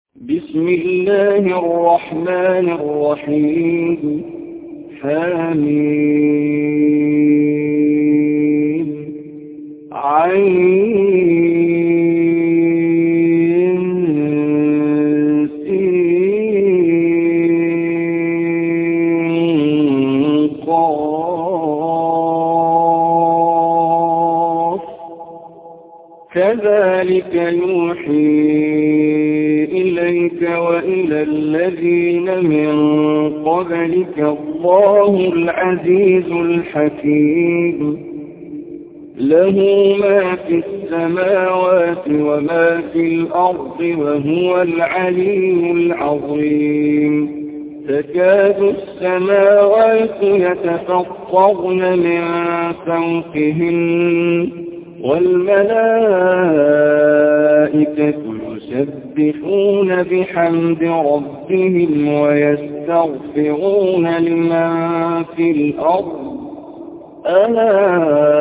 بسم الله الرحمن الرحيم. حميم عين سين قاف كذلك يوحي إليك وإلى الذين من قبلك الله العزيز الحكيم. له ما في السماوات وما في الأرض وهو العلي العظيم. تكاد السماوات يتفطرن من فوقهن والملائكة يسبحون بحمد ربهم ويستغفرون لمن في الأرض ألا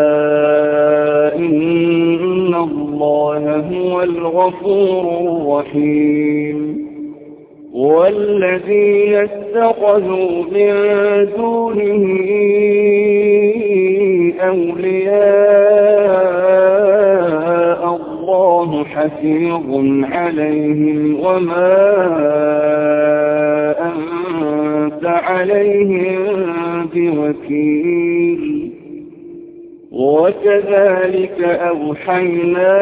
إن الله هو الغفور الرحيم. والذين اتخذوا من دونه أولياء الله حفيظ عليهم وما أنت عليهم بوكيل. وكذلك أوحينا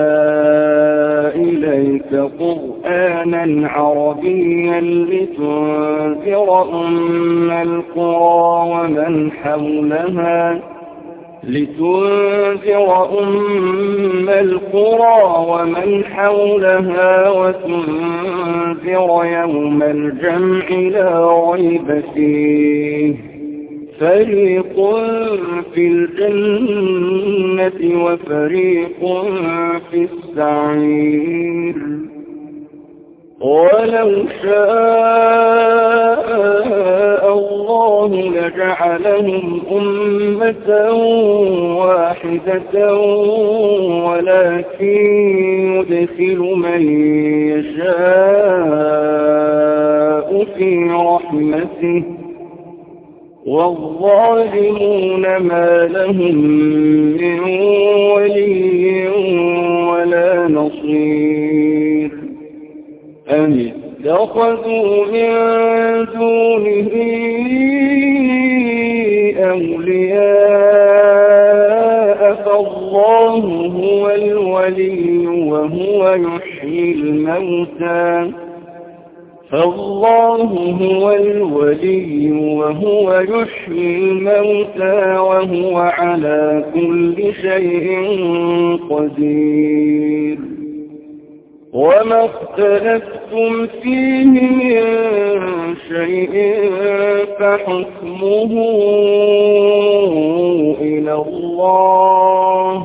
إليك قرآنا عربيا لتنذر أم القرى ومن حولها وتنذر يوم الجمع لا ريب فيه. فريق في الجنة وفريق في السعير. ولو شاء الله لجعلهم أمة واحدة ولكن يدخل من يشاء في رحمته والظالمون ما لهم من ولي ولا نصير. أم اتخذوا من دونه أولياء فالله هو الولي وهو يحيي الموتى وهو على كل شيء قدير. وما اختلفتم فيه من شيء فحكمه إلى الله.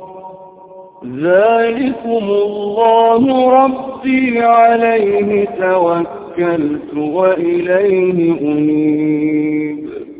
ذلكم الله ربي عليه توكلت وإليه أنيب.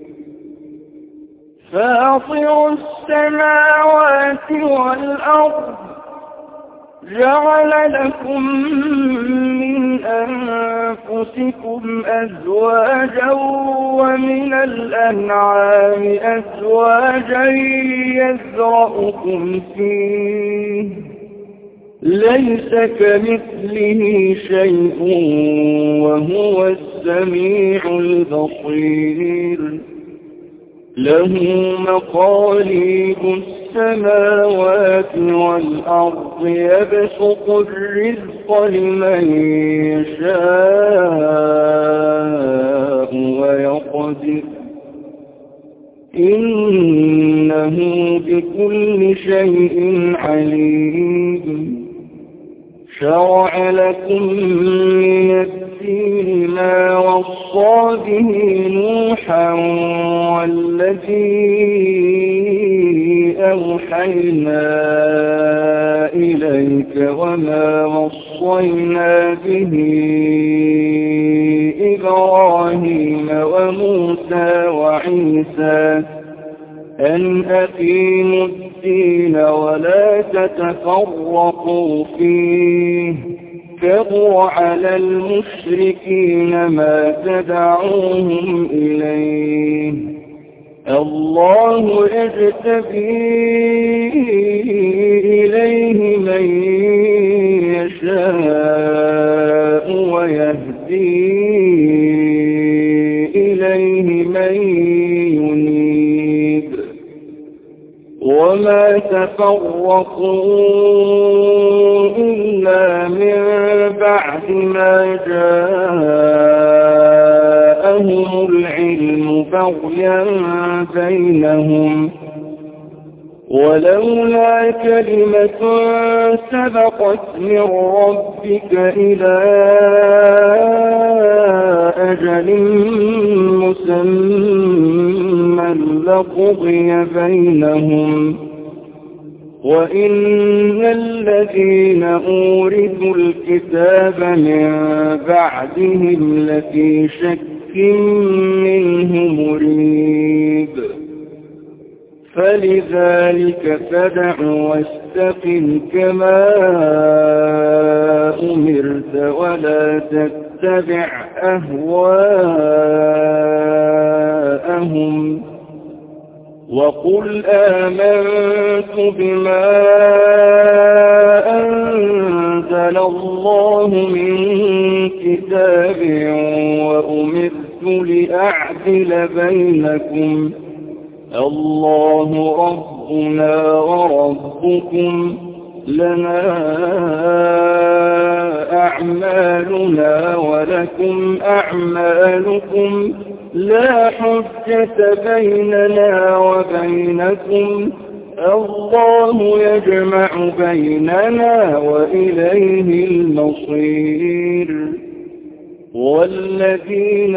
فاطر السماوات والأرض جعل لكم من أنفسكم أزواجا ومن الأنعام أزواجا يذرأكم فيه ليس كمثله شيء وهو السميع البصير. له مقاليد السماوات والأرض يبسط الرزق لمن يشاء ويقدر إنه بكل شيء عليم. شرع لكم من الدين ما وصى به نوحا والذي أوحينا إليك وما وصينا به إبراهيم وموسى وعيسى أن أقيموا الدين ولا تتفرقوا فيه كبر على المشركين ما تدعوهم إليه الله يجتبي إليه من يشاء ويهدي إليه من ينيب وما تفرقوا إلا من بعد ما جاءهم العلم بغيا بينهم ولولا كلمة سبقت من ربك إلى أجل مسمى لقضي بينهم وإن الذين أورثوا الكتاب من بعدهم لفي شك منه مريب فلذلك فدع واستقم كما أمرت ولا تتبع أهواءهم وقل آمنت بما أنزل الله من كتاب وأمرت لأعدل بينكم الله ربنا وربكم لنا أعمالنا ولكم أعمالكم لا حجة بيننا وبينكم الله يجمع بيننا وإليه المصير والذين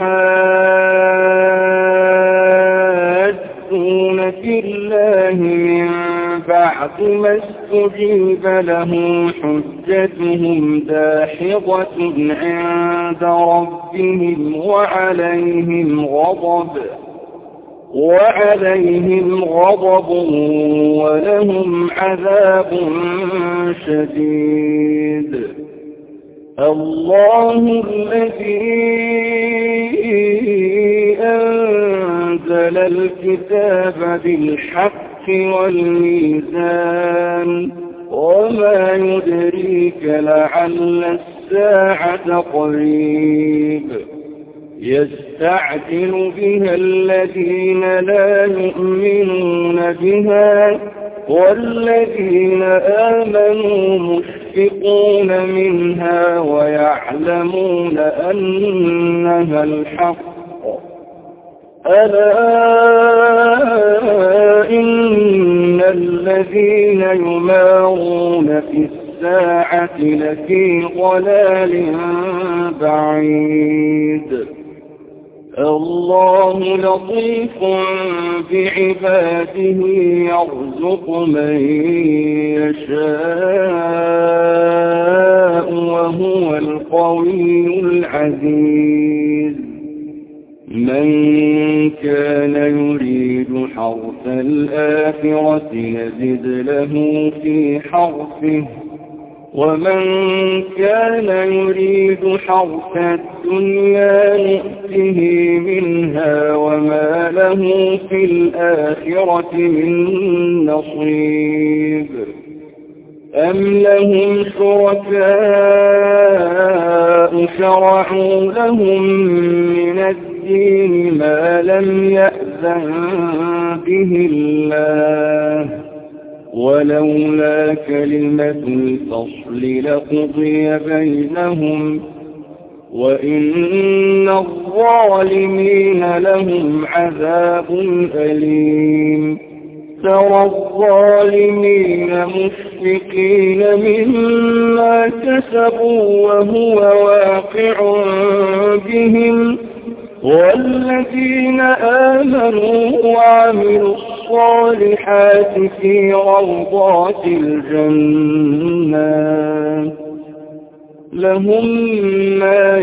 يحاجون في الله من بعد ما استجيب له حجتهم داحضة عند ربهم وعليهم غضب ولهم عذاب شديد الله الذي أنزل الكتاب بالحق والميزان وما يدريك لعل الساعة قريب يستعجل بها الذين لا يؤمنون بها والذين آمنوا مشفقون منها ويعلمون أنها الحق ألا إن الذين يمارون في الساعة لفي ضلال بعيد الله لطيف بعباده يرزق من يشاء وهو القوي العزيز من كان يريد حرث الآخرة نزد له في حرثه ومن كان يريد حرث الدنيا نؤته منها وما له في الآخرة من نصيب أم لهم شركاء شرعوا لهم من الدين ما لم يأذن به الله ولولا كلمة الفصل لقضي بينهم وإن الظالمين لهم عذاب أليم ترى الظالمين مشفقين مما كسبوا وهو واقع بهم والذين آمنوا وعملوا الصالحات في روضات الجنات لهم ما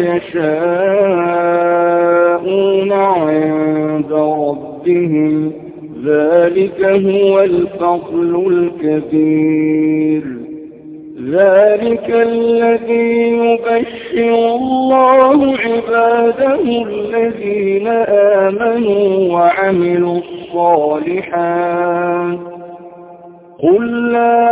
يشاءون عند ربهم ذلك هو الفضل الكبير ذلك الذي يبشر الله عباده الذين آمنوا وعملوا الصالحات قل لا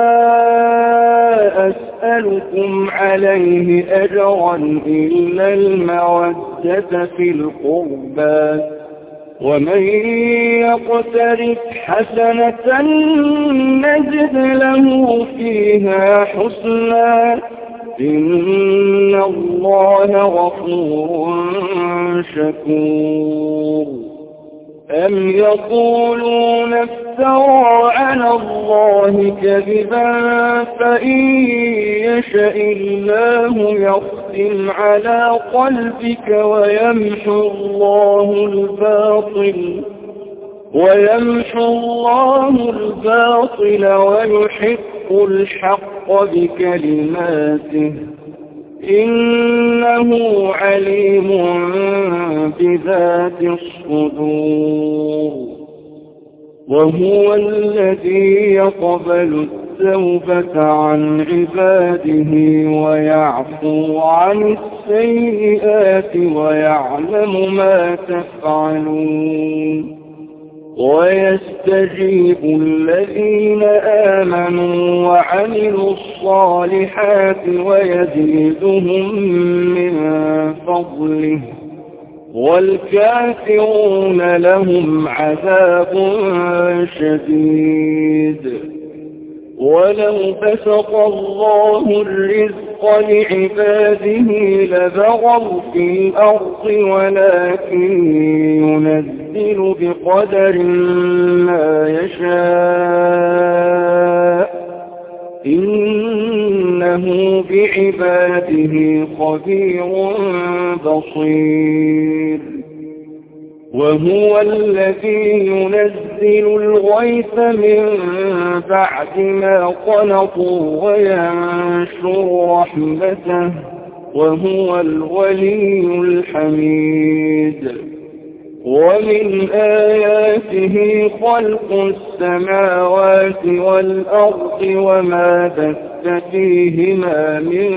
أسألكم عليه أجرا إلا المودة في القربى ومن يقترف حسنة نجد له فيها حسنا إن الله غفور شكور أم يقولون افترى على الله كذبا فإن يشأ الله يختم على قلبك ويمحو الله الباطل ويحق الحق بكلماته إنه عليم بذات الصدور وهو الذي يقبل التوبة عن عباده ويعفو عن السيئات ويعلم ما تفعلون ويستجيب الذين آمنوا وعملوا الصالحات ويزيدهم من فضله والكافرون لهم عذاب شديد ولو بسط الله الرزق لعباده لبغوا في الأرض ولكن ينزل بقدر ما يشاء إنه بعباده خبير بصير وهو الذي ينزل الغيث من بعد ما قنطوا وينشر رحمته وهو الولي الحميد ومن آياته خلق السماوات والأرض وما بث فيهما من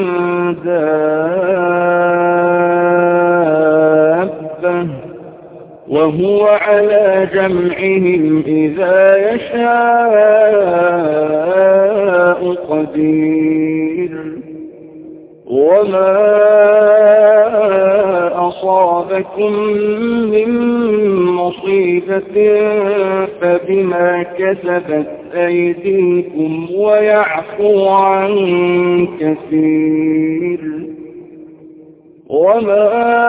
دابة وهو على جمعهم إذا يشاء قدير وما أصابكم من مصيبة فبما كسبت أيديكم ويعفو عن كثير وما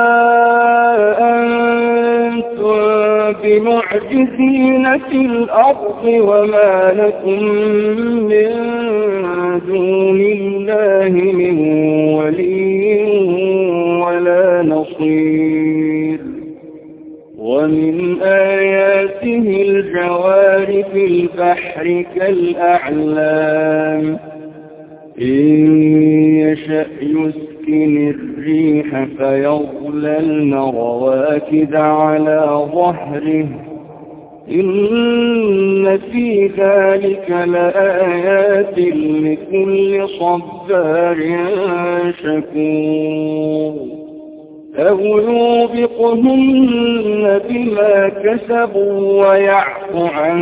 أنتم بمعجزين في الأرض وما لكم من دون الله من ولي ولا نصير ومن آياته الجوار في البحر كالأعلام إن يشأ يسكن الريح فيظللن رواكد على ظهره إن في ذلك لآيات لكل صبار شكور أو يوبقهن بما كسبوا ويعفو عن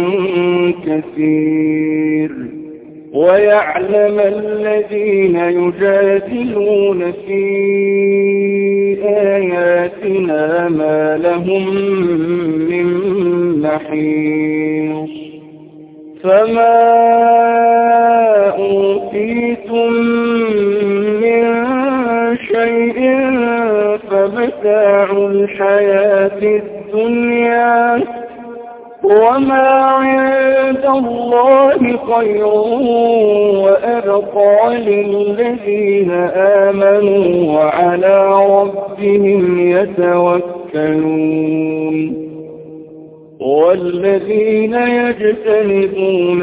كثير ويعلم الذين يجادلون في آياتنا ما لهم من محيص فما أوتيتم من شيء فمتاع الحياة الدنيا وما عند الله خير وأبقى للذين آمنوا وعلى ربهم يتوكلون والذين يجتنبون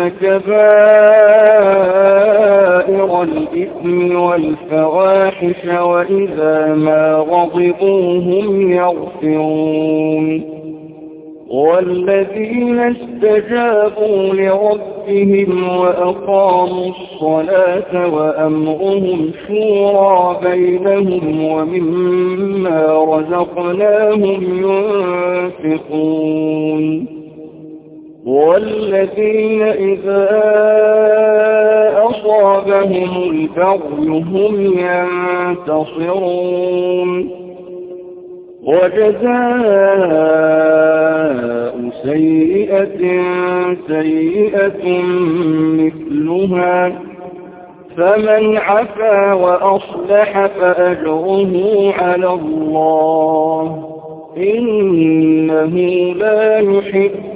كبائر الإثم والفواحش وإذا ما غضبوا هم يغفرون والذين استجابوا لربهم وأقاموا الصلاة وأمرهم شورى بينهم ومما رزقناهم ينفقون والذين إذا أصابهم البغي هم ينتصرون وجزاء سيئة سيئة مثلها فمن عفا وأصلح فأجره على الله إنه لا يحب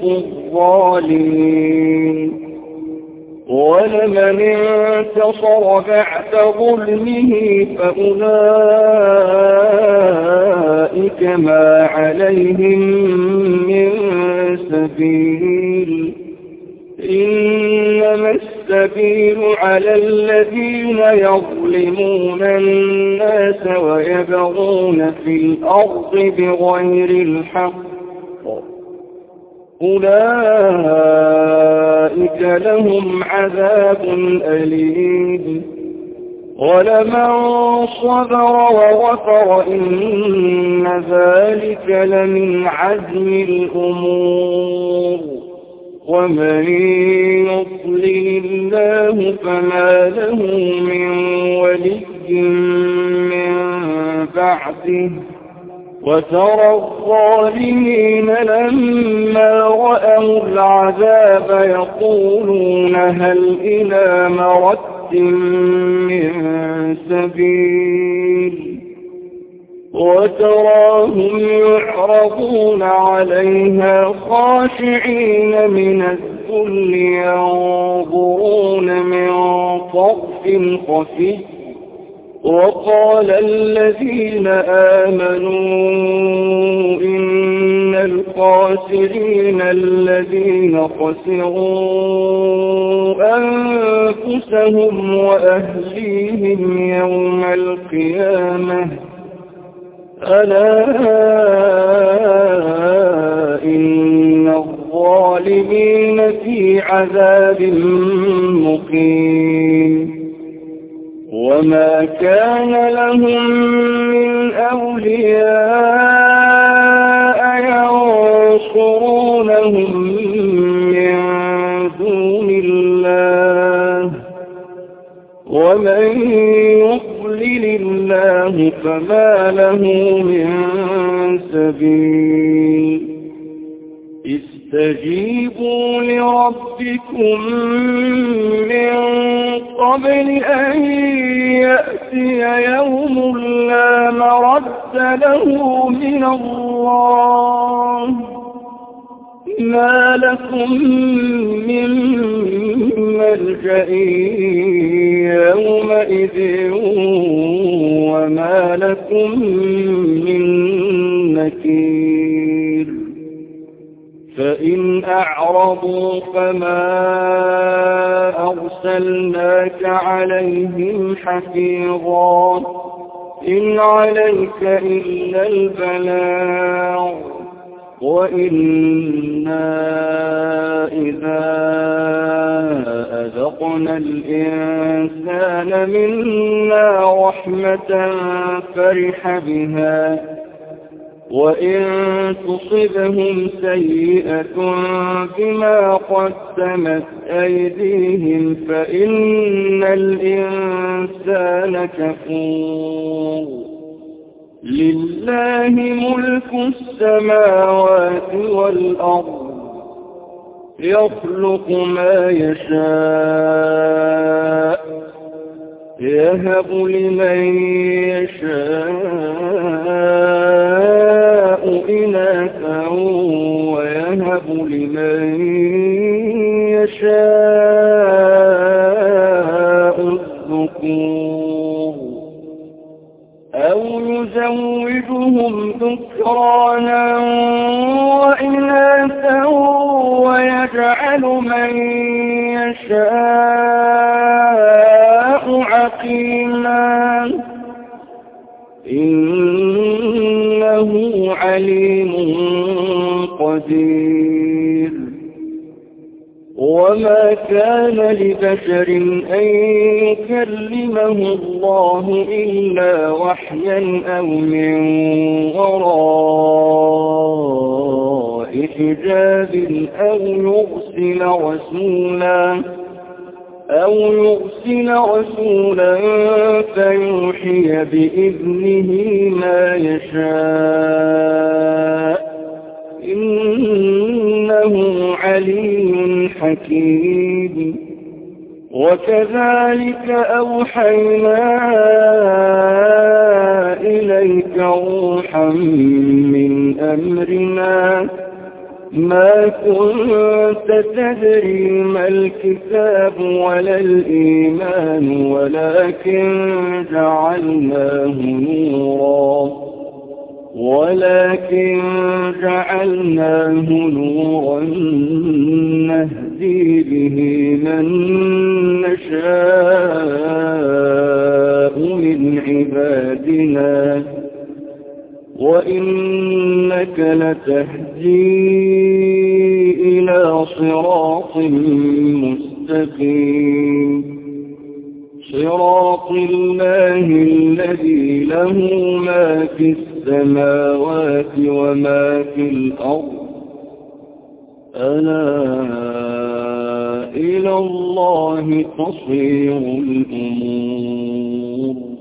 الظالمين ولمن انتصر بعد ظلمه فأولئك ما عليهم من سبيل إنما السبيل على الذين يظلمون الناس ويبغون في الأرض بغير الحق أولئك لهم عذاب أليم ولمن صبر وغفر إن ذلك لمن عزم الأمور ومن يضلل الله فما له من ولي من بعده وترى الظالمين لما رأوا العذاب يقولون هل إلى مرد من سبيل وتراهم يعرضون عليها خاشعين من الذل ينظرون من طرف خفي وقال الذين آمنوا إن الخاسرين الذين خسروا أنفسهم وأهليهم يوم القيامة ألا إن الظالمين في عذاب مقيم وما كان لهم من أولياء ينصرونهم من دون الله ومن يضلل الله فما له من سبيل استجيبوا لربكم من قبل أن يأتي يوم لا مرد له من الله ما لكم من ملجأ يومئذ وما لكم من نكير فإن أعرضوا فما أرسلناك عليهم حفيظا إن عليك إلا البلاغ وإنا إذا أذقنا الإنسان منا رحمة فرح بها وإن تصبهم سيئة بما قدمت أيديهم فإن الإنسان كفور لله ملك السماوات والأرض يخلق ما يشاء يهب لمن يشاء إناثا ويهب لمن يشاء الذكور أو يزوجهم ذكرانا وإناثا ويجعل من يشاء عقيما إنه عليم قدير وما كان لبشر أن يكلمه الله إلا وحيا أو من وراء حجاب أو يرسل رسولا فيوحي بإذنه ما يشاء إنه عليم حكيم وكذلك أوحينا إليك روحا من أمرنا ما كنت تدري ما الكتاب ولا الإيمان ولكن جعلناه نورا نهدي به من نشاء من عبادنا وإنك لتهدي إلى صراط مستقيم صراط الله الذي له ما في السماوات وما في الأرض ألا إلى الله تصير الأمور